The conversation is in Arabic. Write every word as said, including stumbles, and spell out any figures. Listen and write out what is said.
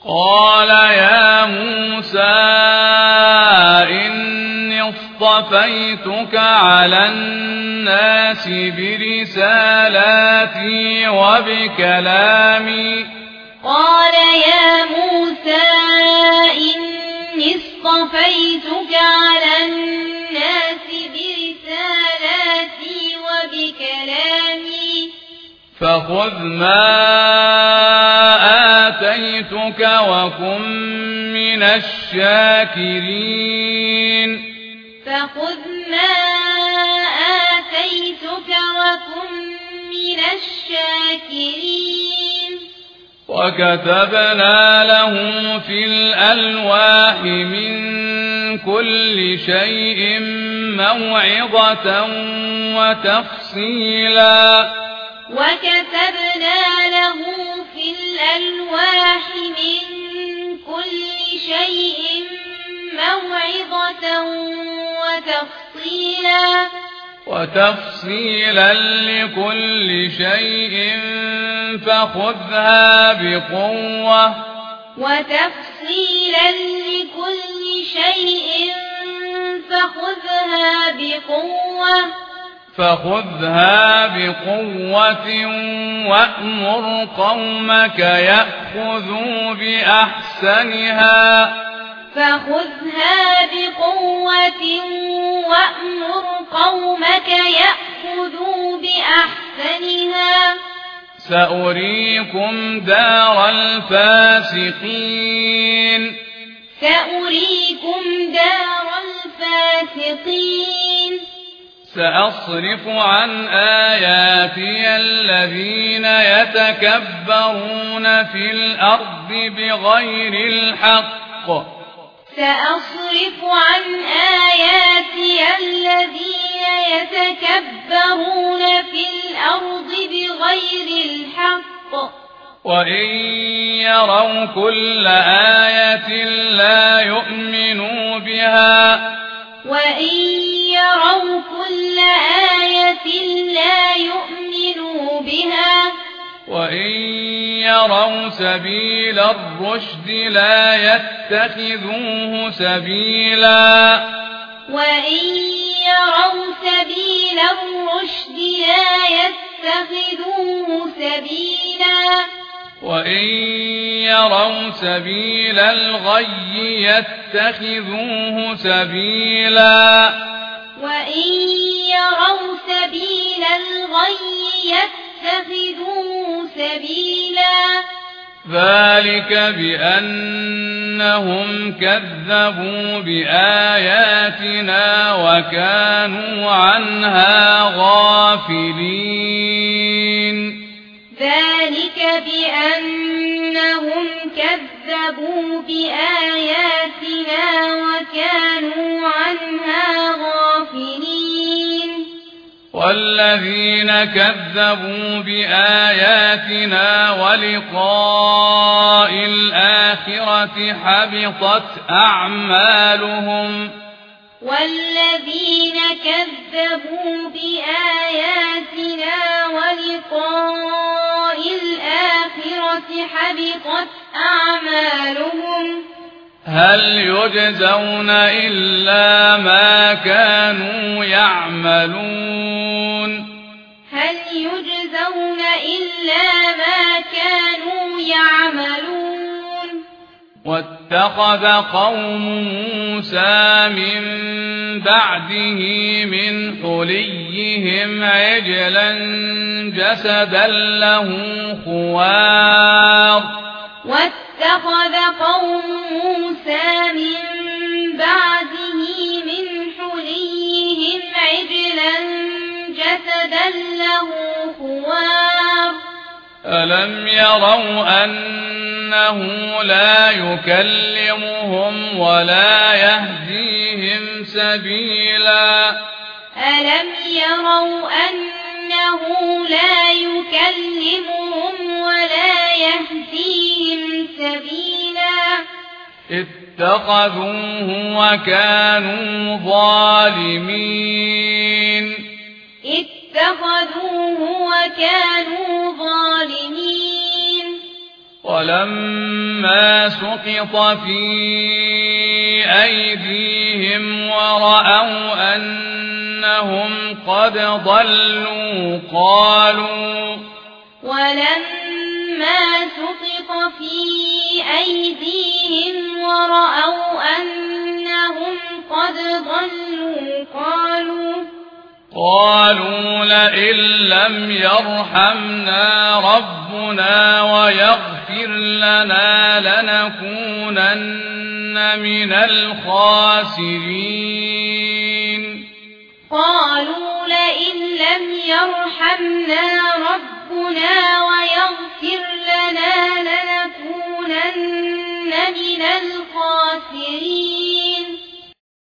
قال يا موسى إني اصطفيتك على الناس برسالاتي وبكلامي قال يا موسى إني اصطفيتك على الناس برسالاتي وبكلامي فخذ ما آتيتك وكن من الشاكرين فخذ ما آتيتك وكن من الشاكرين وكتبنا له في الألواح من كل شيء موعظة وتفصيلا وكتبنا له في الألواح من كل شيء موعظة وتفصيلا وتفصيلا لكل شيء فخذها بقوة وتفصيلا لكل شيء فخذها بقوة فخذها بقوة وأمر قومك يأخذوا بأحسنها فخذها بقوة وأمر قومك يأخذوا بأحسنها سأريكم دار الفاسقين سأريكم دار الفاسقين سأصرف عن آياتي الذين يتكبرون في الأرض بغير الحق سأصرف عن آياتي الذين يتكبرون في الأرض بغير الحق وإن يروا كل آية لا يؤمنوا بها وإن يروا كل آية لا يؤمنوا بها وإن يروا سبيل الرشد لا يتخذوه سبيلا وإن يروا سبيل الرشد لا يتخذوه سبيلا وإن يروا سبيل الغي يتخذوه سبيلا وإن يروا سبيل الغي يتخذوه سبيلا ذلك بأنهم كذبوا بآياتنا وكانوا عنها غافلين ذلك بأنهم كذبوا بآياتنا وكانوا عنها غافلين والذين كذبوا بآياتنا ولقاء الآخرة حبطت أعمالهم والذين كذبوا بآياتنا ولقاء الآخرة حبطت أعمالهم هل يجزون إلا ما كانوا يعملون هل يجزون إلا ما كانوا يعملون واتخذ قوم موسى من بعده من حليهم عجلا جسدا له خوار واتخذ قوم موسى من بعده من حليهم عجلا جسدا له خوار ألم يروا أنه لا يكلمهم ولا يهديهم سبيلا ألم يروا أنه لا يكلمهم ولا يهديهم سبيلا اتخذوه وكانوا ظالمين اتخذوه وكانوا ظالمين ولما سقط في أيديهم ورأوا أنهم قد ضلوا قالوا ولما سقط في أيديهم ورأوا أنهم قد ضلوا قالوا قالوا لئن لم يرحمنا ربنا ويغفر لنا لنكونن من الخاسرين قالوا لئن لم يرحمنا ربنا ويغفر لنا لنكونن من الخاسرين